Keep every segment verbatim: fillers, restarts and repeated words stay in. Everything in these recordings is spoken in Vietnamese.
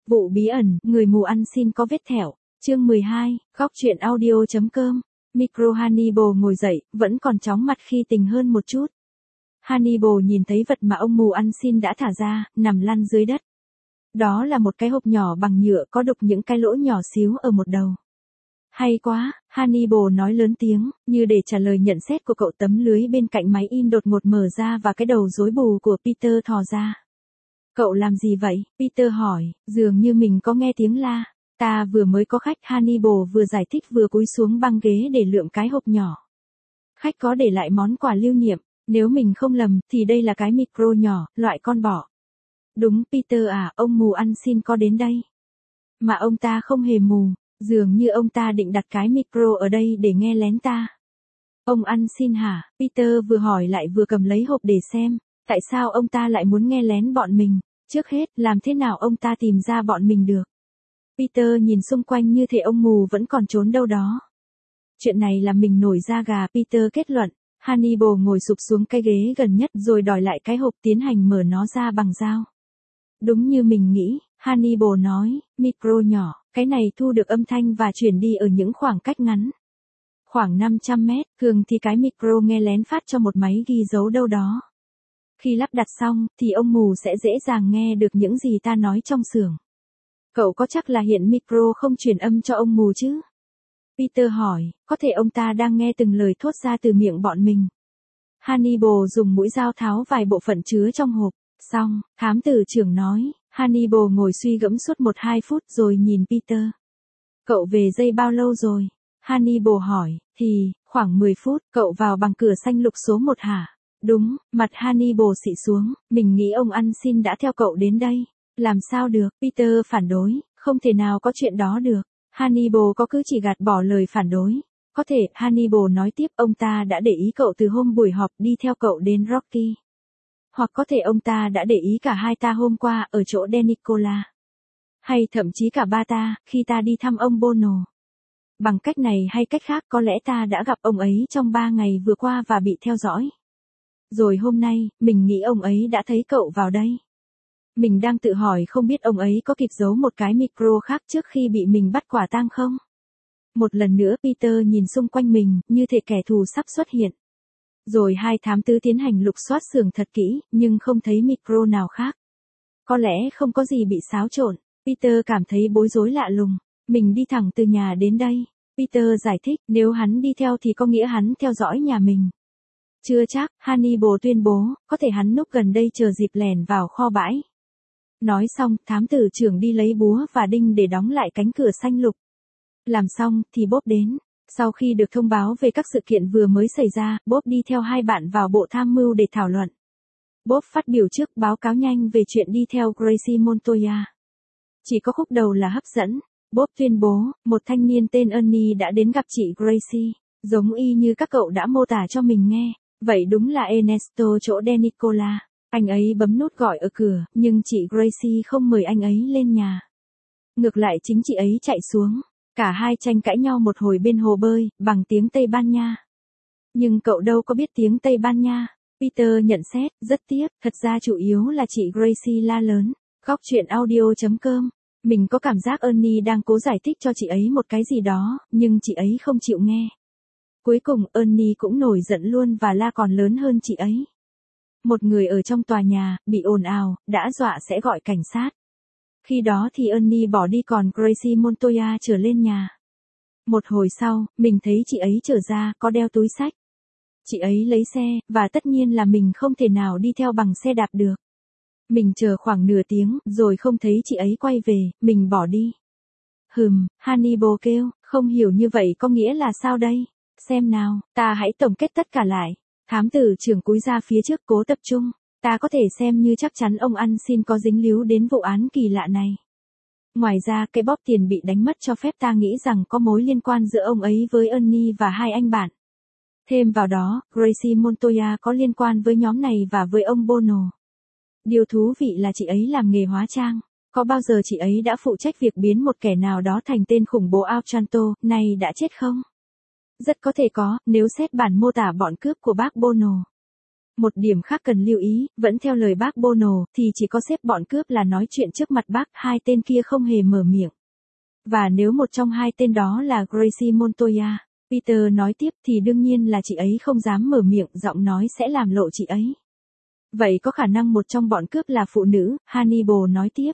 Vụ bí ẩn, người mù ăn xin có vết thẹo. Chương mười hai, góc truyện audio.com. Micro Hannibal ngồi dậy, vẫn còn chóng mặt khi tỉnh hơn một chút. Hannibal nhìn thấy vật mà ông mù ăn xin đã thả ra, nằm lăn dưới đất. Đó là một cái hộp nhỏ bằng nhựa có đục những cái lỗ nhỏ xíu ở một đầu. Hay quá, Hannibal nói lớn tiếng, như để trả lời nhận xét của cậu. Tấm lưới bên cạnh máy in đột ngột mở ra và cái đầu rối bù của Peter thò ra. Cậu làm gì vậy? Peter hỏi, dường như mình có nghe tiếng la. Ta vừa mới có khách. Hannibal vừa giải thích vừa cúi xuống băng ghế để lượm cái hộp nhỏ. Khách có để lại món quà lưu niệm. Nếu mình không lầm, thì đây là cái micro nhỏ, loại con bọ. Đúng, Peter à, ông mù ăn xin có đến đây. Mà ông ta không hề mù, dường như ông ta định đặt cái micro ở đây để nghe lén ta. Ông ăn xin hả? Peter vừa hỏi lại vừa cầm lấy hộp để xem. Tại sao ông ta lại muốn nghe lén bọn mình? Trước hết, làm thế nào ông ta tìm ra bọn mình được? Peter nhìn xung quanh như thể ông mù vẫn còn trốn đâu đó. Chuyện này làm mình nổi da gà. Peter kết luận. Hannibal ngồi sụp xuống cái ghế gần nhất rồi đòi lại cái hộp, tiến hành mở nó ra bằng dao. Đúng như mình nghĩ, Hannibal nói, micro nhỏ, cái này thu được âm thanh và truyền đi ở những khoảng cách ngắn. Khoảng năm trăm mét, thường thì cái micro nghe lén phát cho một máy ghi dấu đâu đó. Khi lắp đặt xong, thì ông mù sẽ dễ dàng nghe được những gì ta nói trong xưởng. Cậu có chắc là hiện micro không truyền âm cho ông mù chứ? Peter hỏi, có thể ông ta đang nghe từng lời thốt ra từ miệng bọn mình. Hannibal dùng mũi dao tháo vài bộ phận chứa trong hộp. Xong, thám tử trưởng nói. Hannibal ngồi suy gẫm suốt một hai phút rồi nhìn Peter. Cậu về dây bao lâu rồi? Hannibal hỏi, thì, khoảng mười phút. Cậu vào bằng cửa xanh lục số một hả? Đúng, mặt Hannibal xị xuống, mình nghĩ ông ăn xin đã theo cậu đến đây. Làm sao được? Peter phản đối, không thể nào có chuyện đó được. Hannibal có cứ chỉ gạt bỏ lời phản đối. Có thể, Hannibal nói tiếp, ông ta đã để ý cậu từ hôm buổi họp đi theo cậu đến Rocky. Hoặc có thể ông ta đã để ý cả hai ta hôm qua ở chỗ Denicola. Hay thậm chí cả ba ta, khi ta đi thăm ông Bono. Bằng cách này hay cách khác có lẽ ta đã gặp ông ấy trong ba ngày vừa qua và bị theo dõi. Rồi hôm nay, mình nghĩ ông ấy đã thấy cậu vào đây. Mình đang tự hỏi không biết ông ấy có kịp giấu một cái micro khác trước khi bị mình bắt quả tang không? Một lần nữa Peter nhìn xung quanh mình, như thể kẻ thù sắp xuất hiện. Rồi hai thám tử tiến hành lục soát xưởng thật kỹ, nhưng không thấy micro nào khác. Có lẽ không có gì bị xáo trộn. Peter cảm thấy bối rối lạ lùng. Mình đi thẳng từ nhà đến đây. Peter giải thích, nếu hắn đi theo thì có nghĩa hắn theo dõi nhà mình. Chưa chắc, Hannibal tuyên bố, có thể hắn núp gần đây chờ dịp lèn vào kho bãi. Nói xong, thám tử trưởng đi lấy búa và đinh để đóng lại cánh cửa xanh lục. Làm xong, thì Bob đến. Sau khi được thông báo về các sự kiện vừa mới xảy ra, Bob đi theo hai bạn vào bộ tham mưu để thảo luận. Bob phát biểu trước, báo cáo nhanh về chuyện đi theo Gracie Montoya. Chỉ có khúc đầu là hấp dẫn. Bob tuyên bố, một thanh niên tên Ernie đã đến gặp chị Gracie, giống y như các cậu đã mô tả cho mình nghe. Vậy đúng là Ernesto chỗ Denicola. Anh ấy bấm nút gọi ở cửa, nhưng chị Gracie không mời anh ấy lên nhà. Ngược lại chính chị ấy chạy xuống. Cả hai tranh cãi nhau một hồi bên hồ bơi, bằng tiếng Tây Ban Nha. Nhưng cậu đâu có biết tiếng Tây Ban Nha. Peter nhận xét, rất tiếc, thật ra chủ yếu là chị Gracie la lớn. Góc truyện audio.com. Mình có cảm giác Ernie đang cố giải thích cho chị ấy một cái gì đó, nhưng chị ấy không chịu nghe. Cuối cùng Ernie cũng nổi giận luôn và la còn lớn hơn chị ấy. Một người ở trong tòa nhà, bị ồn ào, đã dọa sẽ gọi cảnh sát. Khi đó thì Ernie bỏ đi còn Gracie Montoya trở lên nhà. Một hồi sau, mình thấy chị ấy trở ra, có đeo túi xách. Chị ấy lấy xe, và tất nhiên là mình không thể nào đi theo bằng xe đạp được. Mình chờ khoảng nửa tiếng, rồi không thấy chị ấy quay về, mình bỏ đi. Hừm, Hannibal kêu, không hiểu như vậy có nghĩa là sao đây? Xem nào, ta hãy tổng kết tất cả lại. Thám tử trưởng cúi ra phía trước cố tập trung. Ta có thể xem như chắc chắn ông ăn xin có dính líu đến vụ án kỳ lạ này. Ngoài ra, cái bóp tiền bị đánh mất cho phép ta nghĩ rằng có mối liên quan giữa ông ấy với Ernie và hai anh bạn. Thêm vào đó, Gracie Montoya có liên quan với nhóm này và với ông Bono. Điều thú vị là chị ấy làm nghề hóa trang. Có bao giờ chị ấy đã phụ trách việc biến một kẻ nào đó thành tên khủng bố Otranto, này đã chết không? Rất có thể có, nếu xét bản mô tả bọn cướp của bác Bono. Một điểm khác cần lưu ý, vẫn theo lời bác Bono, thì chỉ có sếp bọn cướp là nói chuyện trước mặt bác, hai tên kia không hề mở miệng. Và nếu một trong hai tên đó là Gracie Montoya, Peter nói tiếp, thì đương nhiên là chị ấy không dám mở miệng, giọng nói sẽ làm lộ chị ấy. Vậy có khả năng một trong bọn cướp là phụ nữ, Hannibal nói tiếp.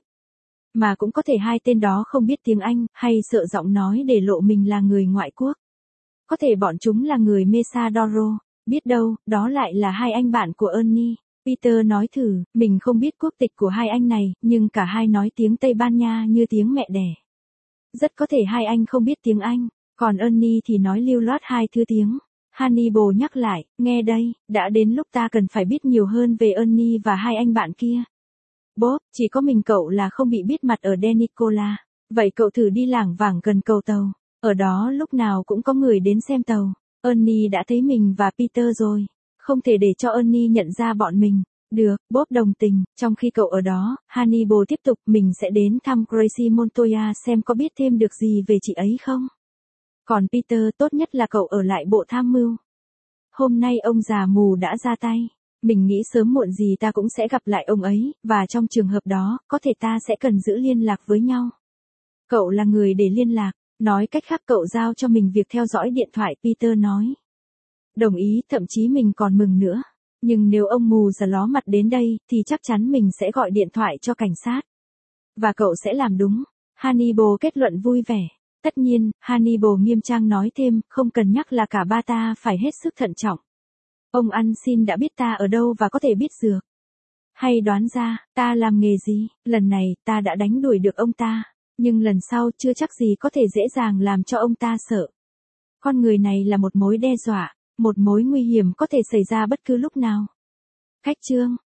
Mà cũng có thể hai tên đó không biết tiếng Anh, hay sợ giọng nói để lộ mình là người ngoại quốc. Có thể bọn chúng là người Mesadoro, biết đâu, đó lại là hai anh bạn của Ernie. Peter nói thử, mình không biết quốc tịch của hai anh này, nhưng cả hai nói tiếng Tây Ban Nha như tiếng mẹ đẻ. Rất có thể hai anh không biết tiếng Anh, còn Ernie thì nói lưu loát hai thứ tiếng. Hannibal nhắc lại, nghe đây, đã đến lúc ta cần phải biết nhiều hơn về Ernie và hai anh bạn kia. Bob, chỉ có mình cậu là không bị biết mặt ở Denicola. Vậy cậu thử đi lảng vảng gần cầu tàu. Ở đó lúc nào cũng có người đến xem tàu. Ernie đã thấy mình và Peter rồi. Không thể để cho Ernie nhận ra bọn mình. Được, Bob đồng tình. Trong khi cậu ở đó, Hannibal tiếp tục, mình sẽ đến thăm Gracie Montoya xem có biết thêm được gì về chị ấy không. Còn Peter, tốt nhất là cậu ở lại bộ tham mưu. Hôm nay ông già mù đã ra tay. Mình nghĩ sớm muộn gì ta cũng sẽ gặp lại ông ấy, và trong trường hợp đó, có thể ta sẽ cần giữ liên lạc với nhau. Cậu là người để liên lạc, nói cách khác cậu giao cho mình việc theo dõi điện thoại, Peter nói. Đồng ý, thậm chí mình còn mừng nữa. Nhưng nếu ông mù già ló mặt đến đây, thì chắc chắn mình sẽ gọi điện thoại cho cảnh sát. Và cậu sẽ làm đúng. Hannibal kết luận vui vẻ. Tất nhiên, Hannibal nghiêm trang nói thêm, không cần nhắc là cả ba ta phải hết sức thận trọng. Ông ăn xin đã biết ta ở đâu và có thể biết dược. Hay đoán ra, ta làm nghề gì, lần này, ta đã đánh đuổi được ông ta. Nhưng lần sau chưa chắc gì có thể dễ dàng làm cho ông ta sợ. Con người này là một mối đe dọa, một mối nguy hiểm có thể xảy ra bất cứ lúc nào. Cách chương